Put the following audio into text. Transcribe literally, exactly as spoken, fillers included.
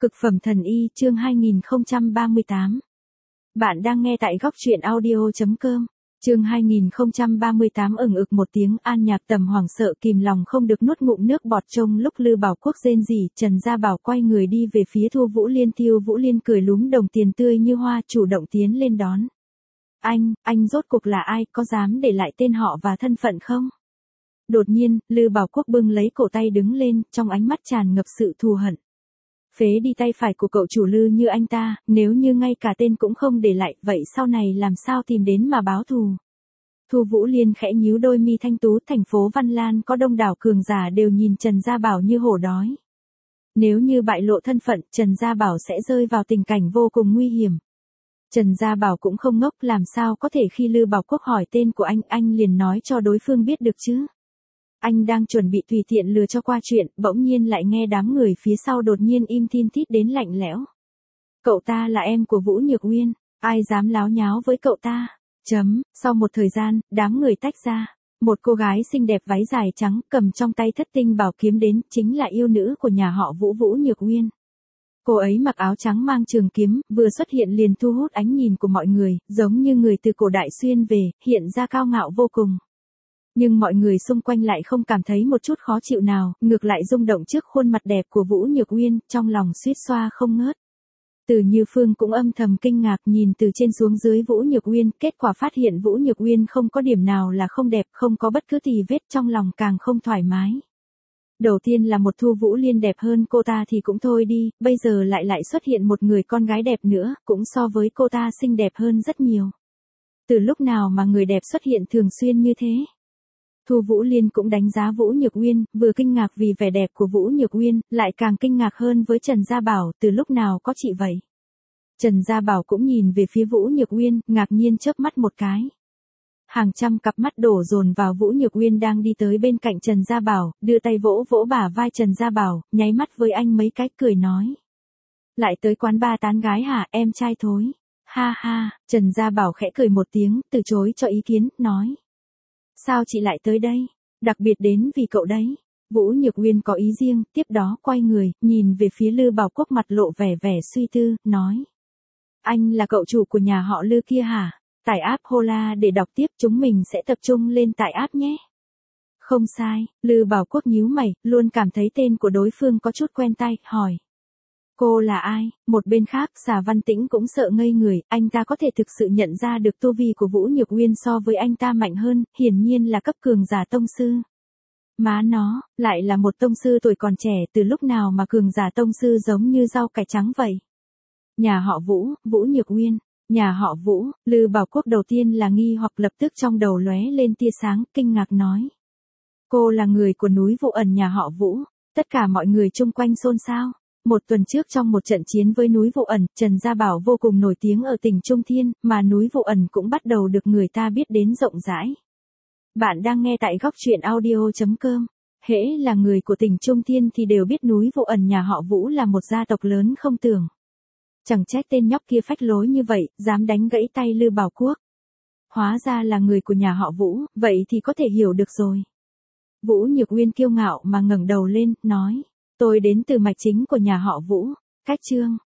Cực phẩm thần y chương hai nghìn không trăm ba mươi tám. Bạn đang nghe tại góc truyện audio.com. Chương hai nghìn không trăm ba mươi tám ửng ực một tiếng An Nhạc Tầm hoảng sợ kìm lòng không được nuốt ngụm nước bọt trông lúc Lư Bảo Quốc rên rỉ, Trần Gia Bảo quay người đi về phía Thu Vũ Liên. Tiêu Vũ Liên cười lúm đồng tiền tươi như hoa chủ động tiến lên đón. Anh, anh rốt cuộc là ai, có dám để lại tên họ và thân phận không? Đột nhiên, Lư Bảo Quốc bưng lấy cổ tay đứng lên, trong ánh mắt tràn ngập sự thù hận. Phế đi tay phải của cậu chủ Lư như anh ta, nếu như ngay cả tên cũng không để lại, vậy sau này làm sao tìm đến mà báo thù? Thu Vũ Liên khẽ nhíu đôi mi thanh tú. Thành phố Văn Lan có đông đảo cường giả đều nhìn Trần Gia Bảo như hổ đói. Nếu như bại lộ thân phận, Trần Gia Bảo sẽ rơi vào tình cảnh vô cùng nguy hiểm. Trần Gia Bảo cũng không ngốc, làm sao có thể khi Lư Bảo Quốc hỏi tên của anh, anh liền nói cho đối phương biết được chứ? Anh đang chuẩn bị tùy tiện lừa cho qua chuyện, bỗng nhiên lại nghe đám người phía sau đột nhiên im thin thít đến lạnh lẽo. Cậu ta là em của Vũ Nhược Uyên, ai dám láo nháo với cậu ta? Chấm, sau một thời gian, đám người tách ra. Một cô gái xinh đẹp váy dài trắng cầm trong tay thất tinh bảo kiếm đến, chính là yêu nữ của nhà họ Vũ, Vũ Nhược Uyên. Cô ấy mặc áo trắng mang trường kiếm, vừa xuất hiện liền thu hút ánh nhìn của mọi người, giống như người từ cổ đại xuyên về, hiện ra cao ngạo vô cùng. Nhưng mọi người xung quanh lại không cảm thấy một chút khó chịu nào, ngược lại rung động trước khuôn mặt đẹp của Vũ Nhược Uyên, trong lòng suýt xoa không ngớt. Từ Như Phương cũng âm thầm kinh ngạc nhìn từ trên xuống dưới Vũ Nhược Uyên, kết quả phát hiện Vũ Nhược Uyên không có điểm nào là không đẹp, không có bất cứ tì vết, trong lòng càng không thoải mái. Đầu tiên là một Thu Vũ Liên đẹp hơn cô ta thì cũng thôi đi, bây giờ lại lại xuất hiện một người con gái đẹp nữa, cũng so với cô ta xinh đẹp hơn rất nhiều. Từ lúc nào mà người đẹp xuất hiện thường xuyên như thế? Thu Vũ Liên cũng đánh giá Vũ Nhược Uyên, vừa kinh ngạc vì vẻ đẹp của Vũ Nhược Uyên, lại càng kinh ngạc hơn với Trần Gia Bảo, từ lúc nào có chị vậy? Trần Gia Bảo cũng nhìn về phía Vũ Nhược Uyên, ngạc nhiên chớp mắt một cái. Hàng trăm cặp mắt đổ dồn vào Vũ Nhược Uyên đang đi tới bên cạnh Trần Gia Bảo, đưa tay vỗ vỗ bả vai Trần Gia Bảo, nháy mắt với anh mấy cái cười nói. Lại tới quán ba tán gái hả, em trai thối? Ha ha, Trần Gia Bảo khẽ cười một tiếng, từ chối cho ý kiến, nói. Sao chị lại tới đây? Đặc biệt đến vì cậu đấy. Vũ Nhược Uyên có ý riêng, tiếp đó quay người, nhìn về phía Lư Bảo Quốc mặt lộ vẻ vẻ suy tư, nói. Anh là cậu chủ của nhà họ Lư kia hả? Tải app Hola để đọc tiếp, chúng mình sẽ tập trung lên tại app nhé. Không sai, Lư Bảo Quốc nhíu mày, luôn cảm thấy tên của đối phương có chút quen tai, hỏi. Cô là ai? Một bên khác, Xà Văn Tĩnh cũng sợ ngây người, anh ta có thể thực sự nhận ra được tu vi của Vũ Nhược Uyên so với anh ta mạnh hơn, hiển nhiên là cấp cường giả tông sư. Má nó, lại là một tông sư tuổi còn trẻ, từ lúc nào mà cường giả tông sư giống như rau cải trắng vậy? Nhà họ Vũ, Vũ Nhược Uyên, nhà họ Vũ, Lư Bảo Quốc đầu tiên là nghi hoặc lập tức trong đầu lóe lên tia sáng, kinh ngạc nói. Cô là người của núi Vụ Ẩn nhà họ Vũ, tất cả mọi người chung quanh xôn xao. Một tuần trước trong một trận chiến với núi Vụ Ẩn, Trần Gia Bảo vô cùng nổi tiếng ở tỉnh Trung Thiên, mà núi Vụ Ẩn cũng bắt đầu được người ta biết đến rộng rãi. Bạn đang nghe tại góc truyện audio.com. Hễ là người của tỉnh Trung Thiên thì đều biết núi Vụ Ẩn nhà họ Vũ là một gia tộc lớn không tưởng. Chẳng trách tên nhóc kia phách lối như vậy, dám đánh gãy tay Lư Bảo Quốc. Hóa ra là người của nhà họ Vũ, vậy thì có thể hiểu được rồi. Vũ Nhược Uyên kiêu ngạo mà ngẩng đầu lên, nói. Tôi đến từ mạch chính của nhà họ Vũ. Cách chương,